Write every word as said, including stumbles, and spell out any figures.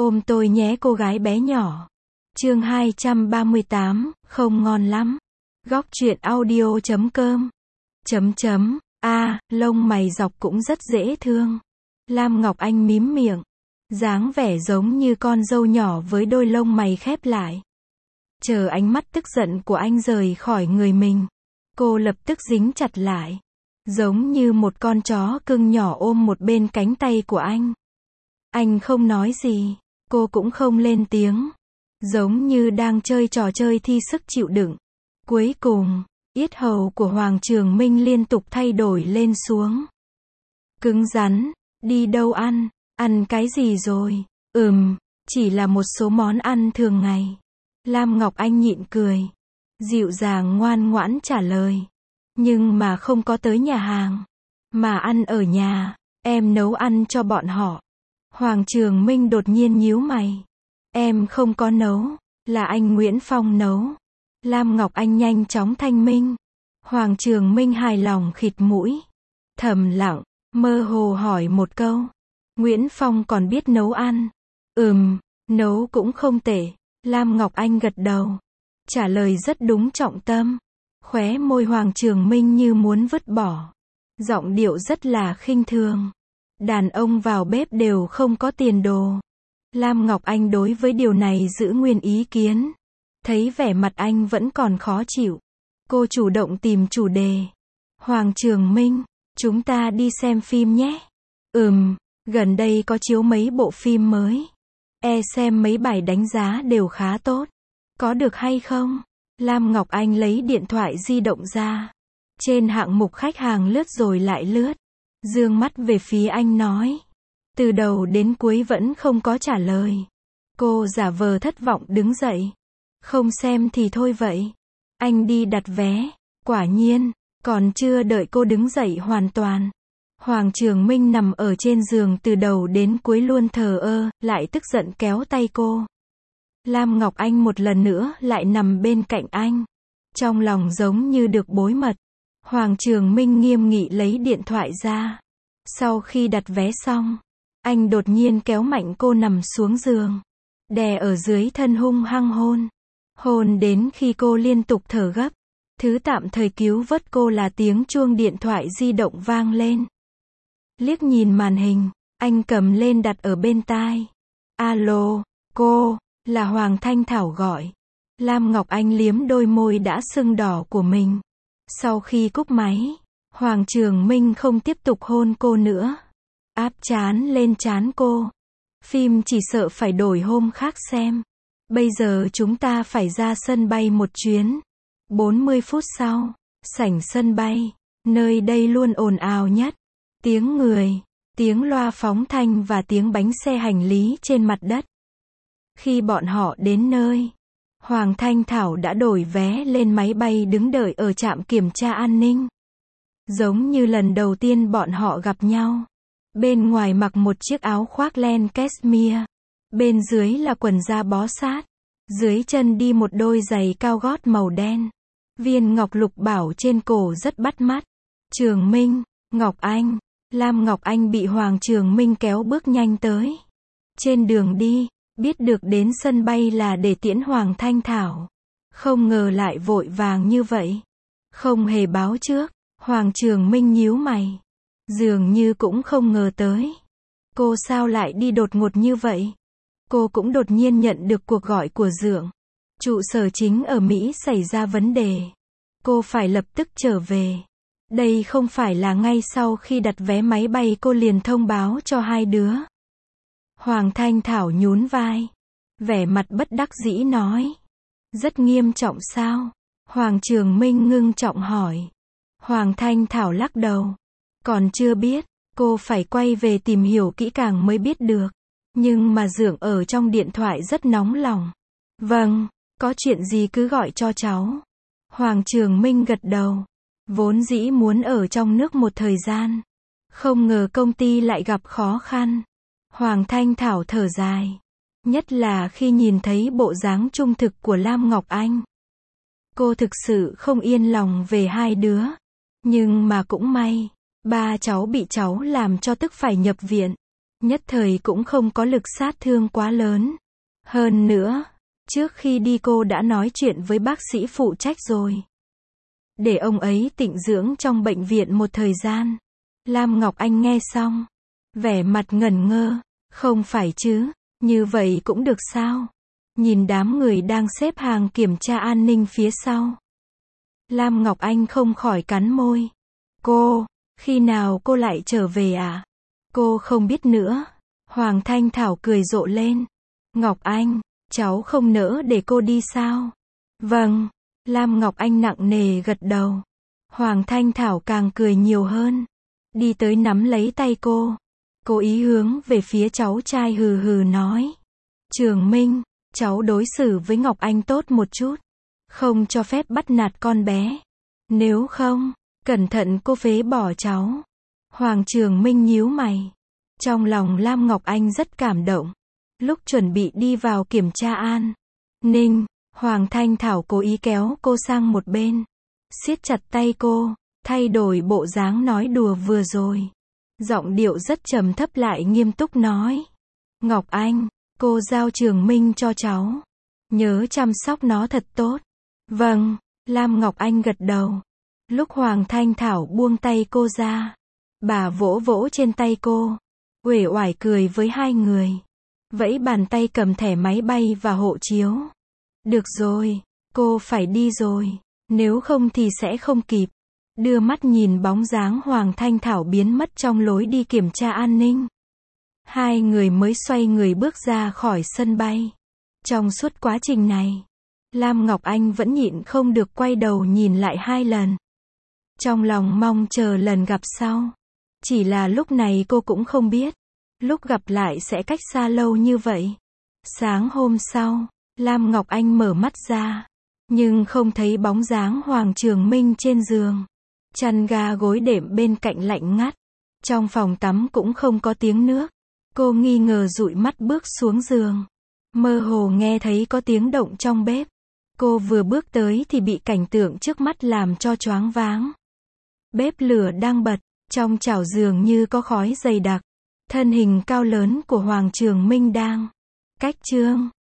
Ôm tôi nhé cô gái bé nhỏ. Chương hai trăm ba mươi tám, không ngon lắm. Góc truyện audio chấm com. Chấm chấm, a, lông mày dọc cũng rất dễ thương. Lam Ngọc Anh mím miệng. Dáng vẻ giống như con dâu nhỏ với đôi lông mày khép lại. Chờ ánh mắt tức giận của anh rời khỏi người mình. Cô lập tức dính chặt lại. Giống như một con chó cưng nhỏ ôm một bên cánh tay của anh. Anh không nói gì. Cô cũng không lên tiếng. Giống như đang chơi trò chơi thi sức chịu đựng. Cuối cùng, yết hầu của Hoàng Trường Minh liên tục thay đổi lên xuống. Cứng rắn, đi đâu ăn, ăn cái gì rồi? Ừm, chỉ là một số món ăn thường ngày. Lam Ngọc Anh nhịn cười. Dịu dàng ngoan ngoãn trả lời. Nhưng mà không có tới nhà hàng. Mà ăn ở nhà, em nấu ăn cho bọn họ. Hoàng Trường Minh đột nhiên nhíu mày. Em không có nấu, là anh Nguyễn Phong nấu. Lam Ngọc Anh nhanh chóng thanh minh. Hoàng Trường Minh hài lòng khịt mũi. Thầm lặng, mơ hồ hỏi một câu. Nguyễn Phong còn biết nấu ăn. Ừm, nấu cũng không tệ. Lam Ngọc Anh gật đầu. Trả lời rất đúng trọng tâm. Khóe môi Hoàng Trường Minh như muốn vứt bỏ. Giọng điệu rất là khinh thường. Đàn ông vào bếp đều không có tiền đồ. Lam Ngọc Anh đối với điều này giữ nguyên ý kiến. Thấy vẻ mặt anh vẫn còn khó chịu. Cô chủ động tìm chủ đề. Hoàng Trường Minh, chúng ta đi xem phim nhé. Ừm, gần đây có chiếu mấy bộ phim mới. E xem mấy bài đánh giá đều khá tốt. Có được hay không? Lam Ngọc Anh lấy điện thoại di động ra. Trên hạng mục khách hàng lướt rồi lại lướt. Dương mắt về phía anh nói. Từ đầu đến cuối vẫn không có trả lời. Cô giả vờ thất vọng đứng dậy. Không xem thì thôi vậy. Anh đi đặt vé. Quả nhiên, còn chưa đợi cô đứng dậy hoàn toàn. Hoàng Trường Minh nằm ở trên giường từ đầu đến cuối luôn thờ ơ, lại tức giận kéo tay cô. Lam Ngọc Anh một lần nữa lại nằm bên cạnh anh. Trong lòng giống như được bối mật. Hoàng Trường Minh nghiêm nghị lấy điện thoại ra. Sau khi đặt vé xong, anh đột nhiên kéo mạnh cô nằm xuống giường. Đè ở dưới thân hung hăng hôn. Hôn đến khi cô liên tục thở gấp. Thứ tạm thời cứu vớt cô là tiếng chuông điện thoại di động vang lên. Liếc nhìn màn hình, anh cầm lên đặt ở bên tai. Alo, cô, là Hoàng Thanh Thảo gọi. Lam Ngọc Anh liếm đôi môi đã sưng đỏ của mình. Sau khi cúp máy, Hoàng Trường Minh không tiếp tục hôn cô nữa. Áp trán lên trán cô. Phim chỉ sợ phải đổi hôm khác xem. Bây giờ chúng ta phải ra sân bay một chuyến. bốn mươi phút sau, sảnh sân bay, nơi đây luôn ồn ào nhất. Tiếng người, tiếng loa phóng thanh và tiếng bánh xe hành lý trên mặt đất. Khi bọn họ đến nơi, Hoàng Thanh Thảo đã đổi vé lên máy bay đứng đợi ở trạm kiểm tra an ninh. Giống như lần đầu tiên bọn họ gặp nhau. Bên ngoài mặc một chiếc áo khoác len cashmere. Bên dưới là quần da bó sát. Dưới chân đi một đôi giày cao gót màu đen. Viên ngọc lục bảo trên cổ rất bắt mắt. Trường Minh, Ngọc Anh. Lam Ngọc Anh bị Hoàng Trường Minh kéo bước nhanh tới. Trên đường đi, biết được đến sân bay là để tiễn Hoàng Thanh Thảo. Không ngờ lại vội vàng như vậy. Không hề báo trước. Hoàng Trường Minh nhíu mày. Dường như cũng không ngờ tới. Cô sao lại đi đột ngột như vậy? Cô cũng đột nhiên nhận được cuộc gọi của Dượng. Trụ sở chính ở Mỹ xảy ra vấn đề. Cô phải lập tức trở về. Đây không phải là ngay sau khi đặt vé máy bay cô liền thông báo cho hai đứa. Hoàng Thanh Thảo nhún vai. Vẻ mặt bất đắc dĩ nói. Rất nghiêm trọng sao? Hoàng Trường Minh ngưng trọng hỏi. Hoàng Thanh Thảo lắc đầu. Còn chưa biết, cô phải quay về tìm hiểu kỹ càng mới biết được. Nhưng mà Dượng ở trong điện thoại rất nóng lòng. Vâng, có chuyện gì cứ gọi cho cháu. Hoàng Trường Minh gật đầu. Vốn dĩ muốn ở trong nước một thời gian. Không ngờ công ty lại gặp khó khăn. Hoàng Thanh Thảo thở dài. Nhất là khi nhìn thấy bộ dáng trung thực của Lam Ngọc Anh. Cô thực sự không yên lòng về hai đứa. Nhưng mà cũng may. Ba cháu bị cháu làm cho tức phải nhập viện. Nhất thời cũng không có lực sát thương quá lớn. Hơn nữa, trước khi đi cô đã nói chuyện với bác sĩ phụ trách rồi. Để ông ấy tịnh dưỡng trong bệnh viện một thời gian. Lam Ngọc Anh nghe xong, vẻ mặt ngẩn ngơ, không phải chứ, như vậy cũng được sao? Nhìn đám người đang xếp hàng kiểm tra an ninh phía sau. Lam Ngọc Anh không khỏi cắn môi. Cô, khi nào cô lại trở về à? Cô không biết nữa. Hoàng Thanh Thảo cười rộ lên. Ngọc Anh, cháu không nỡ để cô đi sao? Vâng, Lam Ngọc Anh nặng nề gật đầu. Hoàng Thanh Thảo càng cười nhiều hơn. Đi tới nắm lấy tay cô. Cố ý hướng về phía cháu trai hừ hừ nói. Trường Minh, cháu đối xử với Ngọc Anh tốt một chút. Không cho phép bắt nạt con bé. Nếu không, cẩn thận cô phế bỏ cháu. Hoàng Trường Minh nhíu mày. Trong lòng Lam Ngọc Anh rất cảm động. Lúc chuẩn bị đi vào kiểm tra an ninh, Hoàng Thanh Thảo cố ý kéo cô sang một bên. Siết chặt tay cô, thay đổi bộ dáng nói đùa vừa rồi. Giọng điệu rất trầm thấp lại nghiêm túc nói. Ngọc Anh, cô giao Trường Minh cho cháu. Nhớ chăm sóc nó thật tốt. Vâng, Lam Ngọc Anh gật đầu. Lúc Hoàng Thanh Thảo buông tay cô ra, bà vỗ vỗ trên tay cô, uể oải cười với hai người. Vẫy bàn tay cầm thẻ máy bay và hộ chiếu. Được rồi, cô phải đi rồi, nếu không thì sẽ không kịp. Đưa mắt nhìn bóng dáng Hoàng Thanh Thảo biến mất trong lối đi kiểm tra an ninh. Hai người mới xoay người bước ra khỏi sân bay. Trong suốt quá trình này, Lam Ngọc Anh vẫn nhịn không được quay đầu nhìn lại hai lần. Trong lòng mong chờ lần gặp sau. Chỉ là lúc này cô cũng không biết, lúc gặp lại sẽ cách xa lâu như vậy. Sáng hôm sau, Lam Ngọc Anh mở mắt ra, nhưng không thấy bóng dáng Hoàng Trường Minh trên giường. Chăn ga gối đệm bên cạnh lạnh ngắt. Trong phòng tắm cũng không có tiếng nước. Cô nghi ngờ dụi mắt bước xuống giường. Mơ hồ nghe thấy có tiếng động trong bếp. Cô vừa bước tới thì bị cảnh tượng trước mắt làm cho choáng váng. Bếp lửa đang bật, trong chảo dường như có khói dày đặc. Thân hình cao lớn của Hoàng Trường Minh đang cách trương.